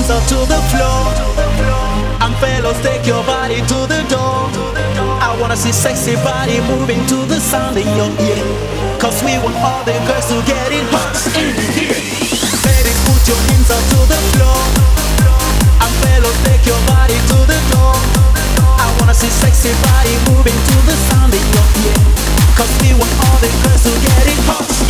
hands up to the floor. And fellas, take your body to the door. I wanna see sexy body moving to the sound in your ear. Cause we want all the girls to get it hot in here. Baby, put your hands up to the floor. And fellas, take your body to the door. I wanna see sexy body moving to the sound in your ear. Cause we want all the girls to get it hot.